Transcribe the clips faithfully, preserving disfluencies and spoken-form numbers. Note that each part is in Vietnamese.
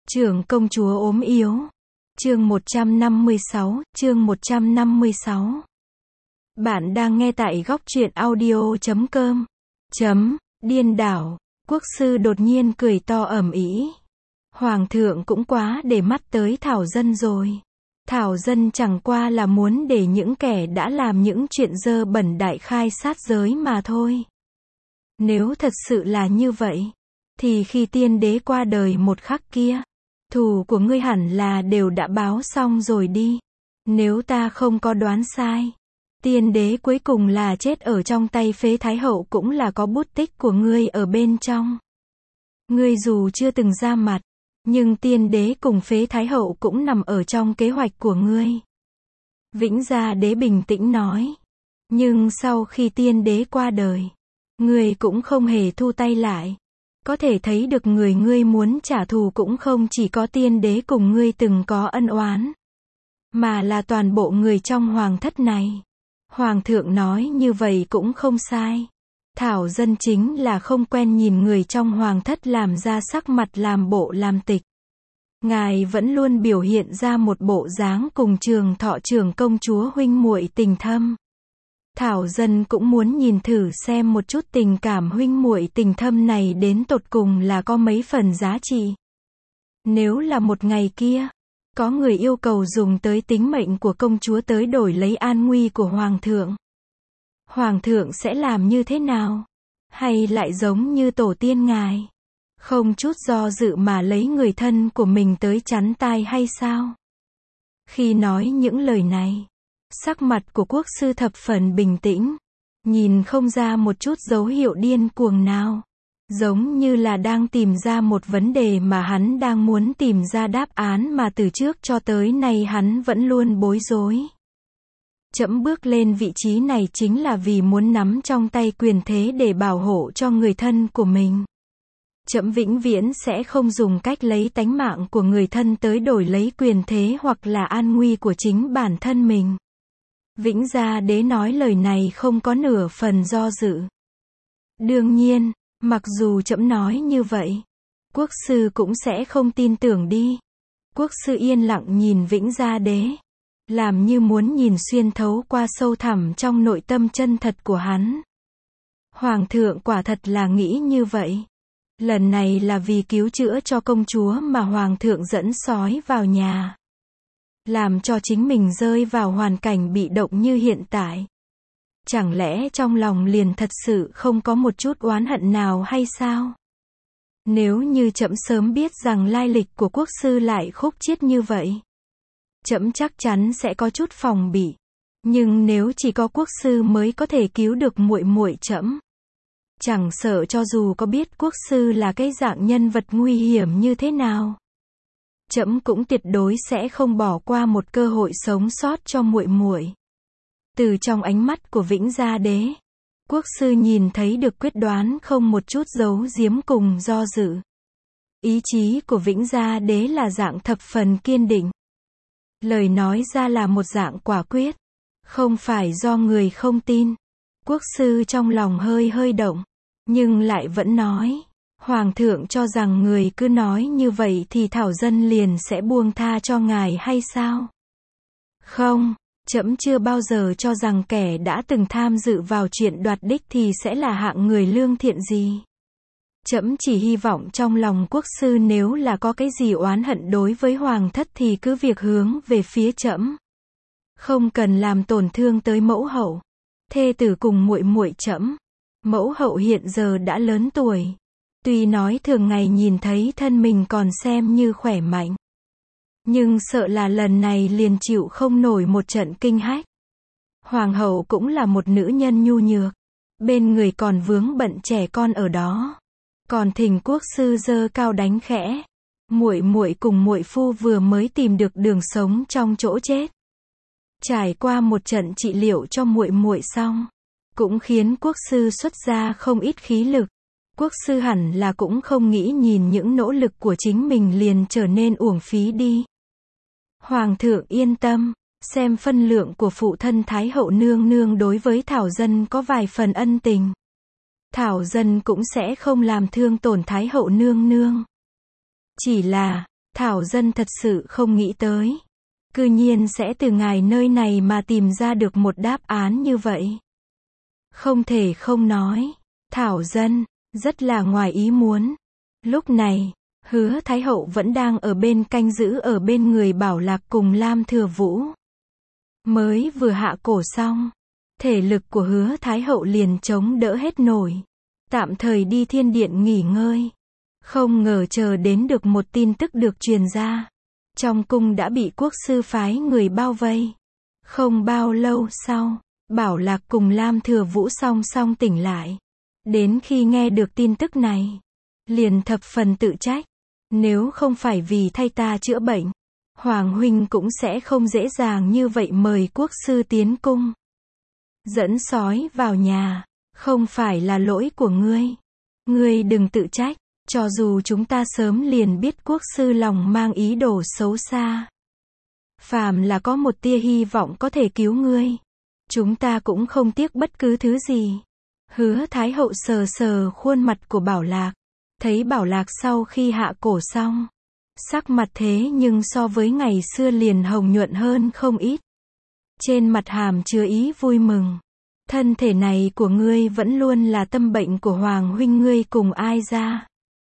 Trưởng công chúa ốm yếu. Chương một trăm năm mươi sáu, chương một trăm năm mươi sáu. Bạn đang nghe tại góc truyện audio chấm com. Chấm, điên đảo, quốc sư đột nhiên cười to ầm ĩ. Hoàng thượng cũng quá để mắt tới Thảo Dân rồi. Thảo Dân chẳng qua là muốn để những kẻ đã làm những chuyện dơ bẩn đại khai sát giới mà thôi. Nếu thật sự là như vậy, thì khi tiên đế qua đời một khắc kia, thù của ngươi hẳn là đều đã báo xong rồi đi. Nếu ta không có đoán sai, tiên đế cuối cùng là chết ở trong tay Phế Thái Hậu cũng là có bút tích của ngươi ở bên trong. Ngươi dù chưa từng ra mặt, nhưng tiên đế cùng Phế Thái Hậu cũng nằm ở trong kế hoạch của ngươi. Vĩnh Gia Đế bình tĩnh nói. Nhưng sau khi tiên đế qua đời, ngươi cũng không hề thu tay lại. Có thể thấy được người ngươi muốn trả thù cũng không chỉ có tiên đế cùng ngươi từng có ân oán, mà là toàn bộ người trong hoàng thất này. Hoàng thượng nói như vậy cũng không sai. Thảo Dân chính là không quen nhìn người trong hoàng thất làm ra sắc mặt làm bộ làm tịch. Ngài vẫn luôn biểu hiện ra một bộ dáng cùng Trường Thọ trưởng công chúa huynh muội tình thâm. Thảo Dân cũng muốn nhìn thử xem một chút tình cảm huynh muội tình thâm này đến tột cùng là có mấy phần giá trị. Nếu là một ngày kia, có người yêu cầu dùng tới tính mệnh của công chúa tới đổi lấy an nguy của hoàng thượng, hoàng thượng sẽ làm như thế nào? Hay lại giống như tổ tiên ngài, không chút do dự mà lấy người thân của mình tới chắn tai hay sao? Khi nói những lời này, sắc mặt của quốc sư thập phần bình tĩnh, nhìn không ra một chút dấu hiệu điên cuồng nào, giống như là đang tìm ra một vấn đề mà hắn đang muốn tìm ra đáp án mà từ trước cho tới nay hắn vẫn luôn bối rối. Trẫm bước lên vị trí này chính là vì muốn nắm trong tay quyền thế để bảo hộ cho người thân của mình. Trẫm vĩnh viễn sẽ không dùng cách lấy tánh mạng của người thân tới đổi lấy quyền thế hoặc là an nguy của chính bản thân mình. Vĩnh Gia Đế nói lời này không có nửa phần do dự. Đương nhiên, mặc dù trẫm nói như vậy, quốc sư cũng sẽ không tin tưởng đi. Quốc sư yên lặng nhìn Vĩnh Gia Đế, làm như muốn nhìn xuyên thấu qua sâu thẳm trong nội tâm chân thật của hắn. Hoàng thượng quả thật là nghĩ như vậy. Lần này là vì cứu chữa cho công chúa mà hoàng thượng dẫn sói vào nhà, làm cho chính mình rơi vào hoàn cảnh bị động như hiện tại. Chẳng lẽ trong lòng liền thật sự không có một chút oán hận nào hay sao? Nếu như trẫm sớm biết rằng lai lịch của quốc sư lại khúc chiết như vậy, trẫm chắc chắn sẽ có chút phòng bị. Nhưng nếu chỉ có quốc sư mới có thể cứu được muội muội trẫm, chẳng sợ cho dù có biết quốc sư là cái dạng nhân vật nguy hiểm như thế nào, trẫm cũng tuyệt đối sẽ không bỏ qua một cơ hội sống sót cho muội muội. Từ trong ánh mắt của Vĩnh Gia Đế, quốc sư nhìn thấy được quyết đoán không một chút giấu giếm cùng do dự. Ý chí của Vĩnh Gia Đế là dạng thập phần kiên định. Lời nói ra là một dạng quả quyết, không phải do người không tin. Quốc sư trong lòng hơi hơi động, nhưng lại vẫn nói. Hoàng thượng cho rằng người cứ nói như vậy thì Thảo Dân liền sẽ buông tha cho ngài hay sao? Không, trẫm chưa bao giờ cho rằng kẻ đã từng tham dự vào chuyện đoạt đích thì sẽ là hạng người lương thiện gì. Trẫm chỉ hy vọng trong lòng quốc sư nếu là có cái gì oán hận đối với hoàng thất thì cứ việc hướng về phía trẫm. Không cần làm tổn thương tới mẫu hậu, thê tử cùng muội muội trẫm. Mẫu hậu hiện giờ đã lớn tuổi. Tuy nói thường ngày nhìn thấy thân mình còn xem như khỏe mạnh, nhưng sợ là lần này liền chịu không nổi một trận kinh hách. Hoàng hậu cũng là một nữ nhân nhu nhược, bên người còn vướng bận trẻ con ở đó, còn thỉnh quốc sư giơ cao đánh khẽ. Muội muội cùng muội phu vừa mới tìm được đường sống trong chỗ chết, trải qua một trận trị liệu cho muội muội xong, cũng khiến quốc sư xuất ra không ít khí lực. Quốc sư hẳn là cũng không nghĩ nhìn những nỗ lực của chính mình liền trở nên uổng phí đi. Hoàng thượng yên tâm, xem phân lượng của phụ thân Thái hậu nương nương đối với Thảo Dân có vài phần ân tình. Thảo Dân cũng sẽ không làm thương tổn Thái hậu nương nương. Chỉ là, Thảo dân thật sự không nghĩ tới. Cư nhiên sẽ từ ngài nơi này mà tìm ra được một đáp án như vậy. Không thể không nói. Thảo dân, rất là ngoài ý muốn. Lúc này, Hứa Thái Hậu vẫn đang ở bên canh giữ ở bên người Bảo Lạc cùng Lam Thừa Vũ. Mới vừa hạ cổ xong, thể lực của Hứa Thái Hậu liền chống đỡ hết nổi. Tạm thời đi thiên điện nghỉ ngơi. Không ngờ chờ đến được một tin tức được truyền ra. Trong cung đã bị quốc sư phái người bao vây. Không bao lâu sau, Bảo Lạc cùng Lam Thừa Vũ song song tỉnh lại. Đến khi nghe được tin tức này, liền thập phần tự trách. Nếu không phải vì thay ta chữa bệnh, Hoàng huynh cũng sẽ không dễ dàng như vậy mời quốc sư tiến cung. Dẫn sói vào nhà, không phải là lỗi của ngươi. Ngươi đừng tự trách, cho dù chúng ta sớm liền biết quốc sư lòng mang ý đồ xấu xa. Phàm là có một tia hy vọng có thể cứu ngươi, chúng ta cũng không tiếc bất cứ thứ gì. Hứa Thái Hậu sờ sờ khuôn mặt của Bảo Lạc. Thấy Bảo Lạc sau khi hạ cổ xong, sắc mặt thế nhưng so với ngày xưa liền hồng nhuận hơn không ít. Trên mặt hàm chứa ý vui mừng. Thân thể này của ngươi vẫn luôn là tâm bệnh của Hoàng huynh ngươi cùng ai ra.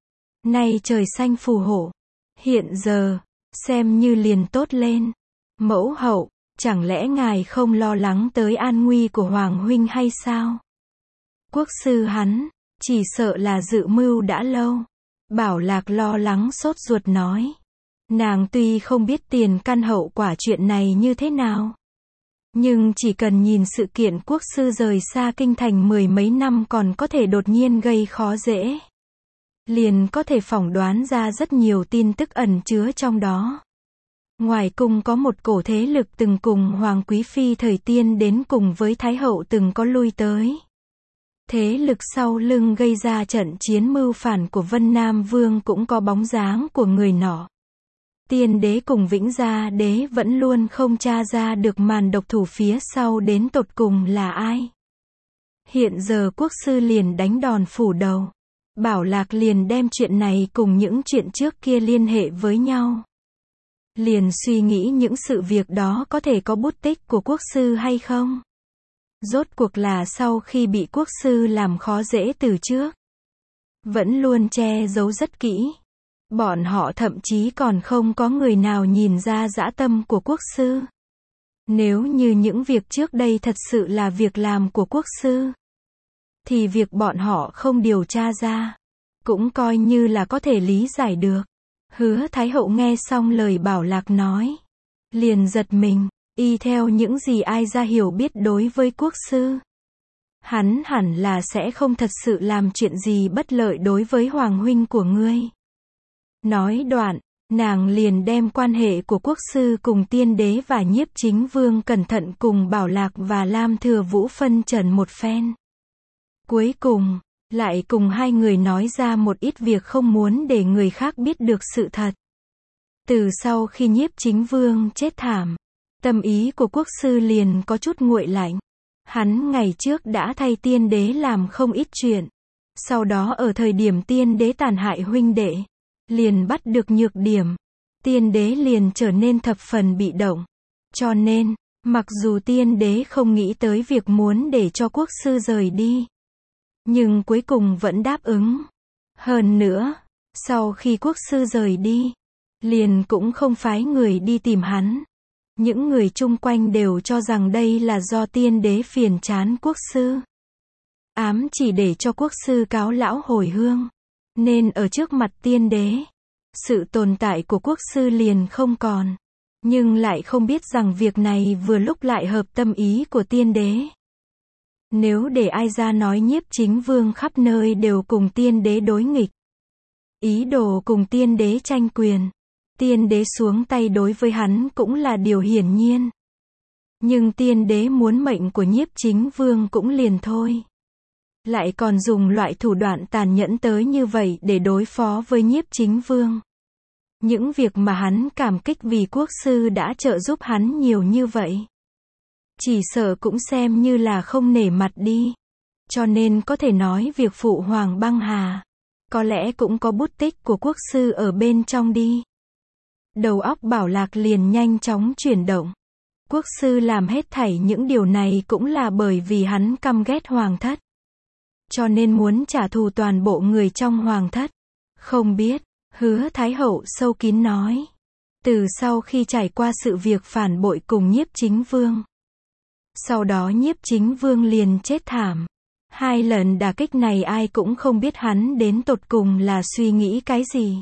Nay trời xanh phù hộ. Hiện giờ, xem như liền tốt lên. Mẫu hậu, chẳng lẽ ngài không lo lắng tới an nguy của Hoàng huynh hay sao? Quốc sư hắn, chỉ sợ là dự mưu đã lâu. Bảo Lạc lo lắng sốt ruột nói. Nàng tuy không biết tiền căn hậu quả chuyện này như thế nào, nhưng chỉ cần nhìn sự kiện quốc sư rời xa kinh thành mười mấy năm còn có thể đột nhiên gây khó dễ, liền có thể phỏng đoán ra rất nhiều tin tức ẩn chứa trong đó. Ngoài cung có một cổ thế lực từng cùng Hoàng Quý Phi thời Tiên đến cùng với Thái Hậu từng có lui tới. Thế lực sau lưng gây ra trận chiến mưu phản của Vân Nam Vương cũng có bóng dáng của người nọ. Tiên đế cùng Vĩnh Gia đế vẫn luôn không tra ra được màn độc thủ phía sau đến tột cùng là ai. Hiện giờ quốc sư liền đánh đòn phủ đầu. Bảo Lạc liền đem chuyện này cùng những chuyện trước kia liên hệ với nhau. Liền suy nghĩ những sự việc đó có thể có bút tích của quốc sư hay không. Rốt cuộc là sau khi bị quốc sư làm khó dễ từ trước, vẫn luôn che giấu rất kỹ. Bọn họ thậm chí còn không có người nào nhìn ra dã tâm của quốc sư. Nếu như những việc trước đây thật sự là việc làm của quốc sư, thì việc bọn họ không điều tra ra, cũng coi như là có thể lý giải được. Hứa Thái Hậu nghe xong lời Bảo Lạc nói, liền giật mình, y theo những gì ai ra hiểu biết đối với quốc sư. Hắn hẳn là sẽ không thật sự làm chuyện gì bất lợi đối với Hoàng huynh của ngươi. Nói đoạn, nàng liền đem quan hệ của quốc sư cùng Tiên đế và Nhiếp Chính Vương cẩn thận cùng Bảo Lạc và Lam Thừa Vũ phân trần một phen. Cuối cùng, lại cùng hai người nói ra một ít việc không muốn để người khác biết được sự thật. Từ sau khi Nhiếp Chính Vương chết thảm, tâm ý của quốc sư liền có chút nguội lạnh. Hắn ngày trước đã thay Tiên đế làm không ít chuyện. Sau đó ở thời điểm Tiên đế tàn hại huynh đệ, liền bắt được nhược điểm. Tiên đế liền trở nên thập phần bị động. Cho nên, mặc dù Tiên đế không nghĩ tới việc muốn để cho quốc sư rời đi, nhưng cuối cùng vẫn đáp ứng. Hơn nữa, sau khi quốc sư rời đi, liền cũng không phái người đi tìm hắn. Những người chung quanh đều cho rằng đây là do Tiên đế phiền chán quốc sư, ám chỉ để cho quốc sư cáo lão hồi hương. Nên ở trước mặt Tiên đế, sự tồn tại của quốc sư liền không còn. Nhưng lại không biết rằng việc này vừa lúc lại hợp tâm ý của Tiên đế. Nếu để ai ra nói Nhiếp Chính Vương khắp nơi đều cùng Tiên đế đối nghịch, ý đồ cùng Tiên đế tranh quyền, Tiên đế xuống tay đối với hắn cũng là điều hiển nhiên. Nhưng Tiên đế muốn mệnh của Nhiếp Chính Vương cũng liền thôi. Lại còn dùng loại thủ đoạn tàn nhẫn tới như vậy để đối phó với Nhiếp Chính Vương. Những việc mà hắn cảm kích vì quốc sư đã trợ giúp hắn nhiều như vậy, chỉ sợ cũng xem như là không nể mặt đi. Cho nên có thể nói việc phụ hoàng băng hà, có lẽ cũng có bút tích của quốc sư ở bên trong đi. Đầu óc Bảo Lạc liền nhanh chóng chuyển động. Quốc sư làm hết thảy những điều này cũng là bởi vì hắn căm ghét hoàng thất. Cho nên muốn trả thù toàn bộ người trong hoàng thất. Không biết, Hứa Thái Hậu sâu kín nói. Từ sau khi trải qua sự việc phản bội cùng Nhiếp Chính Vương. Sau đó Nhiếp Chính Vương liền chết thảm. Hai lần đả kích này ai cũng không biết hắn đến tột cùng là suy nghĩ cái gì.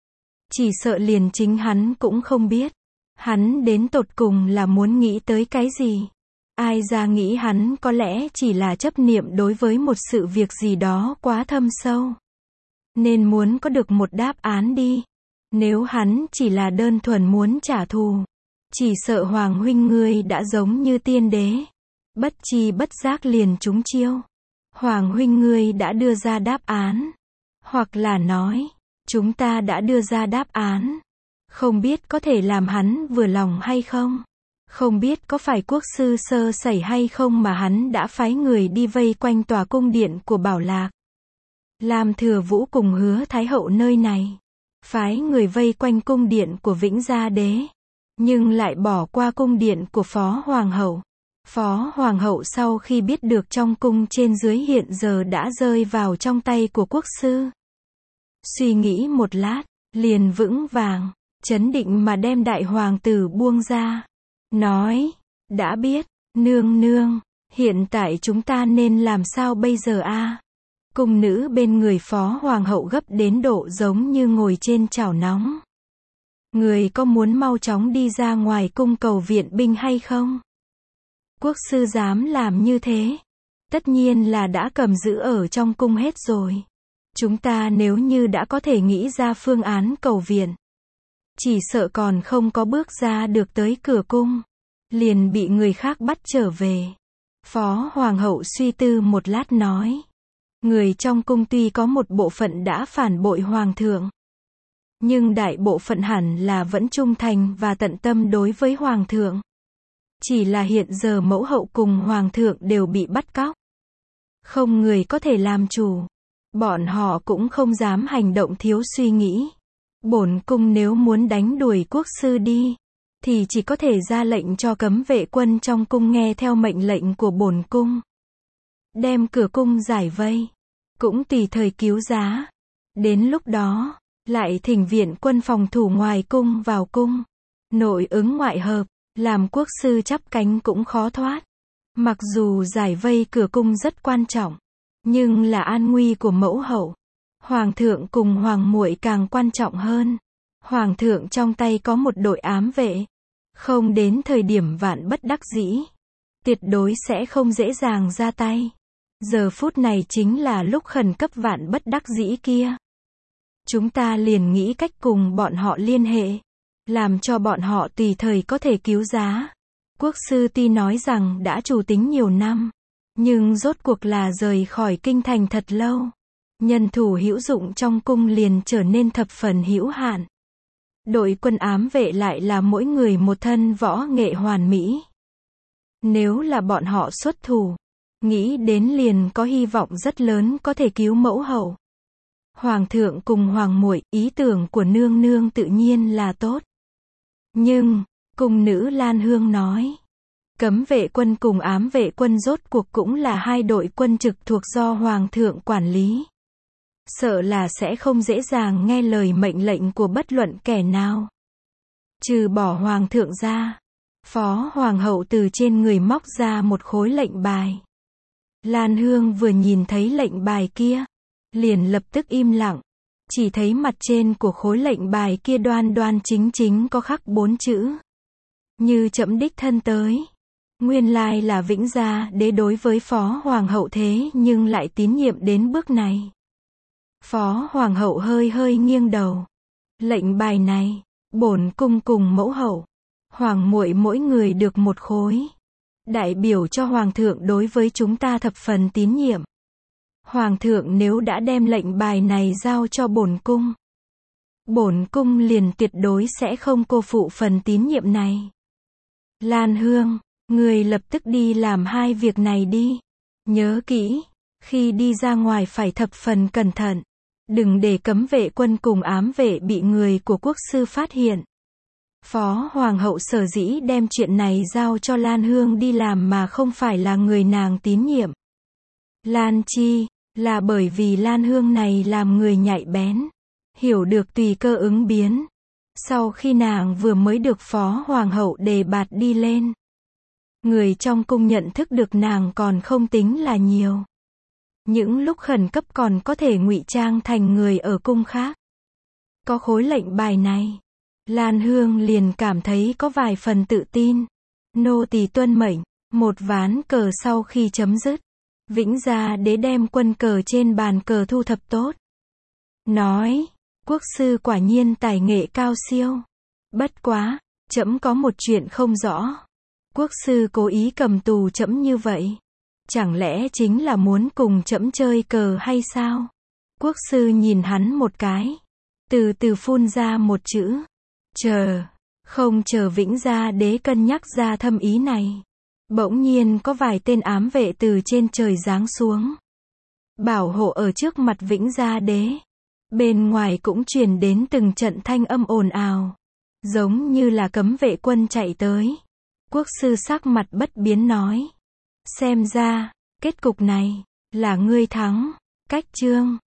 Chỉ sợ liền chính hắn cũng không biết. Hắn đến tột cùng là muốn nghĩ tới cái gì. Ai ra nghĩ hắn có lẽ chỉ là chấp niệm đối với một sự việc gì đó quá thâm sâu. Nên muốn có được một đáp án đi. Nếu hắn chỉ là đơn thuần muốn trả thù. Chỉ sợ Hoàng huynh ngươi đã giống như tiên đế. Bất chi bất giác liền trúng chiêu. Hoàng huynh ngươi đã đưa ra đáp án. Hoặc là nói, chúng ta đã đưa ra đáp án. Không biết có thể làm hắn vừa lòng hay không. Không biết có phải quốc sư sơ sẩy hay không mà hắn đã phái người đi vây quanh tòa cung điện của Bảo Lạc. Lam Thừa Vũ cùng Hứa Thái Hậu nơi này. Phái người vây quanh cung điện của Vĩnh Gia Đế. Nhưng lại bỏ qua cung điện của Phó Hoàng Hậu. Phó Hoàng Hậu sau khi biết được trong cung trên dưới hiện giờ đã rơi vào trong tay của quốc sư. Suy nghĩ một lát, liền vững vàng, chấn định mà đem đại hoàng tử buông ra. Nói, đã biết, nương nương, hiện tại chúng ta nên làm sao bây giờ a? Cung nữ bên người Phó Hoàng Hậu gấp đến độ giống như ngồi trên chảo nóng. Người có muốn mau chóng đi ra ngoài cung cầu viện binh hay không? Quốc sư dám làm như thế. Tất nhiên là đã cầm giữ ở trong cung hết rồi. Chúng ta nếu như đã có thể nghĩ ra phương án cầu viện. Chỉ sợ còn không có bước ra được tới cửa cung. Liền bị người khác bắt trở về. Phó Hoàng Hậu suy tư một lát nói. Người trong cung tuy có một bộ phận đã phản bội Hoàng thượng. Nhưng đại bộ phận hẳn là vẫn trung thành và tận tâm đối với Hoàng thượng. Chỉ là hiện giờ mẫu hậu cùng Hoàng thượng đều bị bắt cóc. Không người có thể làm chủ. Bọn họ cũng không dám hành động thiếu suy nghĩ. Bổn cung nếu muốn đánh đuổi quốc sư đi, thì chỉ có thể ra lệnh cho cấm vệ quân trong cung nghe theo mệnh lệnh của bổn cung. Đem cửa cung giải vây. Cũng tùy thời cứu giá. Đến lúc đó, lại thỉnh viện quân phòng thủ ngoài cung vào cung. Nội ứng ngoại hợp, làm quốc sư chắp cánh cũng khó thoát. Mặc dù giải vây cửa cung rất quan trọng, nhưng là an nguy của mẫu hậu. Hoàng thượng cùng hoàng muội càng quan trọng hơn. Hoàng thượng trong tay có một đội ám vệ. Không đến thời điểm vạn bất đắc dĩ. Tuyệt đối sẽ không dễ dàng ra tay. Giờ phút này chính là lúc khẩn cấp vạn bất đắc dĩ kia. Chúng ta liền nghĩ cách cùng bọn họ liên hệ. Làm cho bọn họ tùy thời có thể cứu giá. Quốc sư tuy nói rằng đã chủ tính nhiều năm. Nhưng rốt cuộc là rời khỏi kinh thành thật lâu. Nhân thủ hữu dụng trong cung liền trở nên thập phần hữu hạn. Đội quân ám vệ lại là mỗi người một thân võ nghệ hoàn mỹ. Nếu là bọn họ xuất thủ, nghĩ đến liền có hy vọng rất lớn có thể cứu mẫu hậu. Hoàng thượng cùng hoàng muội, ý tưởng của nương nương tự nhiên là tốt. Nhưng, cung nữ Lan Hương nói, cấm vệ quân cùng ám vệ quân rốt cuộc cũng là hai đội quân trực thuộc do hoàng thượng quản lý. Sợ là sẽ không dễ dàng nghe lời mệnh lệnh của bất luận kẻ nào. Trừ bỏ hoàng thượng ra, Phó Hoàng hậu từ trên người móc ra một khối lệnh bài. Lan Hương vừa nhìn thấy lệnh bài kia, liền lập tức im lặng. Chỉ thấy mặt trên của khối lệnh bài kia đoan đoan chính chính có khắc bốn chữ. Như trẫm đích thân tới. Nguyên lai là Vĩnh Gia Đế đối với Phó Hoàng hậu thế nhưng lại tín nhiệm đến bước này. Phó Hoàng hậu hơi hơi nghiêng đầu. Lệnh bài này, bổn cung cùng mẫu hậu, hoàng muội mỗi người được một khối. Đại biểu cho Hoàng thượng đối với chúng ta thập phần tín nhiệm. Hoàng thượng nếu đã đem lệnh bài này giao cho bổn cung, bổn cung liền tuyệt đối sẽ không cô phụ phần tín nhiệm này. Lan Hương, người lập tức đi làm hai việc này đi. Nhớ kỹ, khi đi ra ngoài phải thập phần cẩn thận. Đừng để cấm vệ quân cùng ám vệ bị người của quốc sư phát hiện. Phó Hoàng hậu sở dĩ đem chuyện này giao cho Lan Hương đi làm mà không phải là người nàng tín nhiệm. Lan Chi, là bởi vì Lan Hương này làm người nhạy bén, hiểu được tùy cơ ứng biến. Sau khi nàng vừa mới được Phó Hoàng hậu đề bạt đi lên, người trong cung nhận thức được nàng còn không tính là nhiều. Những lúc khẩn cấp còn có thể ngụy trang thành người ở cung khác. Có khối lệnh bài này, Lan Hương liền cảm thấy có vài phần tự tin. Nô tỳ tuân mệnh. Một ván cờ sau khi chấm dứt, Vĩnh Gia Đế đem quân cờ trên bàn cờ thu thập tốt. Nói, quốc sư quả nhiên tài nghệ cao siêu. Bất quá, trẫm có một chuyện không rõ. Quốc sư cố ý cầm tù trẫm như vậy, chẳng lẽ chính là muốn cùng trẫm chơi cờ hay sao? Quốc sư nhìn hắn một cái, từ từ phun ra một chữ, chờ. Không chờ Vĩnh Gia Đế cân nhắc ra thâm ý này, bỗng nhiên có vài tên ám vệ từ trên trời giáng xuống, bảo hộ ở trước mặt Vĩnh Gia Đế. Bên ngoài cũng truyền đến từng trận thanh âm ồn ào, giống như là cấm vệ quân chạy tới. Quốc sư sắc mặt bất biến nói, xem ra, kết cục này, là ngươi thắng. Cách chương